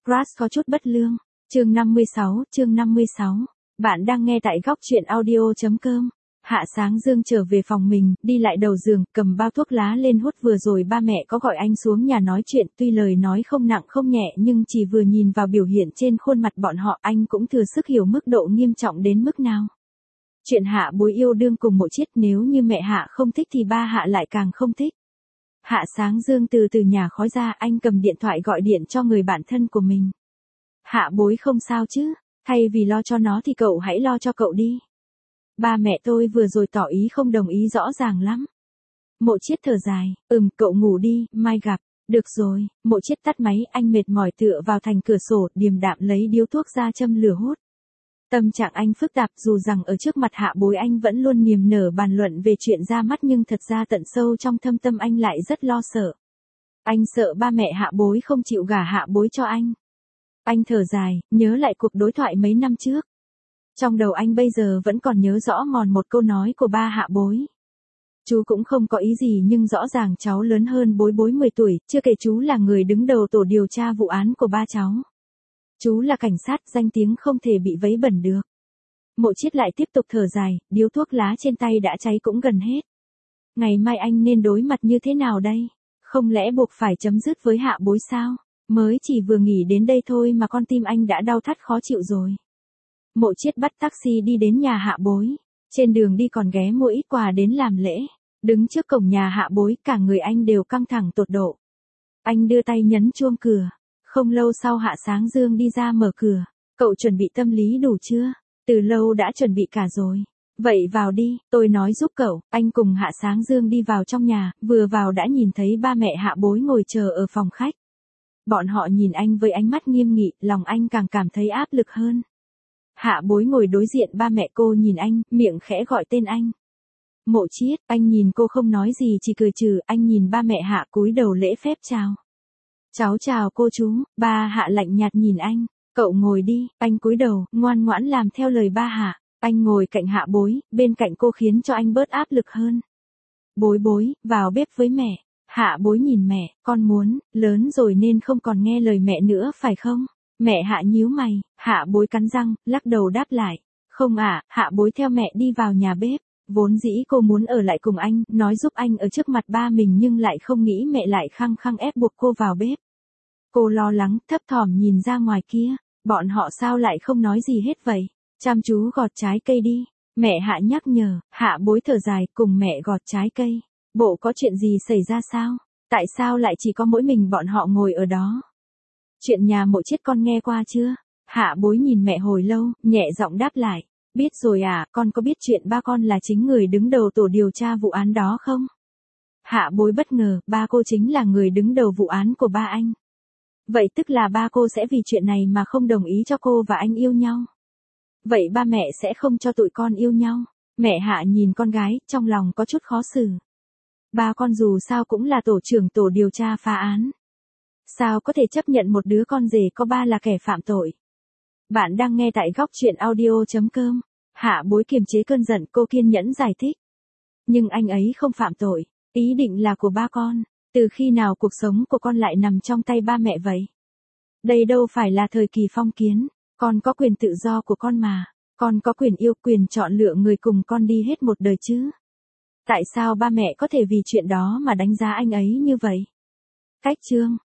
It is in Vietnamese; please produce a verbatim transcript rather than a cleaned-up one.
Crush có chút bất lương. Chương năm mươi sáu, chương năm mươi sáu. Bạn đang nghe tại góc truyện audio.com. Hạ Sáng Dương trở về phòng mình, đi lại đầu giường, cầm bao thuốc lá lên hút. Vừa rồi ba mẹ có gọi anh xuống nhà nói chuyện, tuy lời nói không nặng không nhẹ nhưng chỉ vừa nhìn vào biểu hiện trên khuôn mặt bọn họ anh cũng thừa sức hiểu mức độ nghiêm trọng đến mức nào. Chuyện Hạ Bối yêu đương cùng Mộ Chiết, nếu như mẹ Hạ không thích thì ba Hạ lại càng không thích. Hạ Sáng Dương từ từ nhà khói ra, anh cầm điện thoại gọi điện cho người bạn thân của mình. Hạ Bối không sao chứ, thay vì lo cho nó thì cậu hãy lo cho cậu đi. Ba mẹ tôi vừa rồi tỏ ý không đồng ý rõ ràng lắm. Mộ Chiết thở dài, ừm, cậu ngủ đi, mai gặp. Được rồi, Mộ Chiết tắt máy, anh mệt mỏi tựa vào thành cửa sổ, điềm đạm lấy điếu thuốc ra châm lửa hút. Tâm trạng anh phức tạp, dù rằng ở trước mặt Hạ Bối anh vẫn luôn niềm nở bàn luận về chuyện ra mắt nhưng thật ra tận sâu trong thâm tâm anh lại rất lo sợ. Anh sợ ba mẹ Hạ Bối không chịu gả Hạ Bối cho anh. Anh thở dài, nhớ lại cuộc đối thoại mấy năm trước. Trong đầu anh bây giờ vẫn còn nhớ rõ mòn một câu nói của ba Hạ Bối. Chú cũng không có ý gì nhưng rõ ràng cháu lớn hơn Bối Bối mười tuổi, chưa kể chú là người đứng đầu tổ điều tra vụ án của ba cháu. Chú là cảnh sát, danh tiếng không thể bị vấy bẩn được. Mộ Chiết lại tiếp tục thở dài, điếu thuốc lá trên tay đã cháy cũng gần hết. Ngày mai anh nên đối mặt như thế nào đây? Không lẽ buộc phải chấm dứt với Hạ Bối sao? Mới chỉ vừa nghỉ đến đây thôi mà con tim anh đã đau thắt khó chịu rồi. Mộ Chiết bắt taxi đi đến nhà Hạ Bối. Trên đường đi còn ghé mua ít quà đến làm lễ. Đứng trước cổng nhà Hạ Bối, cả người anh đều căng thẳng tột độ. Anh đưa tay nhấn chuông cửa. Không lâu sau Hạ Sáng Dương đi ra mở cửa. Cậu chuẩn bị tâm lý đủ chưa? Từ lâu đã chuẩn bị cả rồi. Vậy vào đi, tôi nói giúp cậu. Anh cùng Hạ Sáng Dương đi vào trong nhà, vừa vào đã nhìn thấy ba mẹ Hạ Bối ngồi chờ ở phòng khách. Bọn họ nhìn anh với ánh mắt nghiêm nghị, lòng anh càng cảm thấy áp lực hơn. Hạ Bối ngồi đối diện ba mẹ cô nhìn anh, miệng khẽ gọi tên anh. Mộ Chiết, anh nhìn cô không nói gì chỉ cười trừ, anh nhìn ba mẹ Hạ cúi đầu lễ phép chào. Cháu chào cô chú, ba Hạ lạnh nhạt nhìn anh, cậu ngồi đi, anh cúi đầu, ngoan ngoãn làm theo lời ba Hạ, anh ngồi cạnh Hạ Bối, bên cạnh cô khiến cho anh bớt áp lực hơn. Bối Bối, vào bếp với mẹ. Hạ Bối nhìn mẹ, con muốn, lớn rồi nên không còn nghe lời mẹ nữa phải không? Mẹ Hạ nhíu mày, Hạ Bối cắn răng, lắc đầu đáp lại. Không ạ, à, Hạ Bối theo mẹ đi vào nhà bếp. Vốn dĩ cô muốn ở lại cùng anh, nói giúp anh ở trước mặt ba mình nhưng lại không nghĩ mẹ lại khăng khăng ép buộc cô vào bếp. Cô lo lắng, thấp thỏm nhìn ra ngoài kia. Bọn họ sao lại không nói gì hết vậy? Chăm chú gọt trái cây đi. Mẹ Hạ nhắc nhở, Hạ Bối thở dài, cùng mẹ gọt trái cây. Bộ có chuyện gì xảy ra sao? Tại sao lại chỉ có mỗi mình bọn họ ngồi ở đó? Chuyện nhà Mộ Chiết con nghe qua chưa? Hạ Bối nhìn mẹ hồi lâu, nhẹ giọng đáp lại. Biết rồi à, con có biết chuyện ba con là chính người đứng đầu tổ điều tra vụ án đó không? Hạ Bối bất ngờ, ba cô chính là người đứng đầu vụ án của ba anh. Vậy tức là ba cô sẽ vì chuyện này mà không đồng ý cho cô và anh yêu nhau. Vậy ba mẹ sẽ không cho tụi con yêu nhau. Mẹ Hạ nhìn con gái, trong lòng có chút khó xử. Ba con dù sao cũng là tổ trưởng tổ điều tra phá án. Sao có thể chấp nhận một đứa con rể có ba là kẻ phạm tội? Bạn đang nghe tại góc truyện audio.com. Hạ Bối kiềm chế cơn giận, cô kiên nhẫn giải thích. Nhưng anh ấy không phạm tội, ý định là của ba con. Từ khi nào cuộc sống của con lại nằm trong tay ba mẹ vậy? Đây đâu phải là thời kỳ phong kiến, con có quyền tự do của con mà. Con có quyền yêu, quyền chọn lựa người cùng con đi hết một đời chứ. Tại sao ba mẹ có thể vì chuyện đó mà đánh giá anh ấy như vậy? Cách chương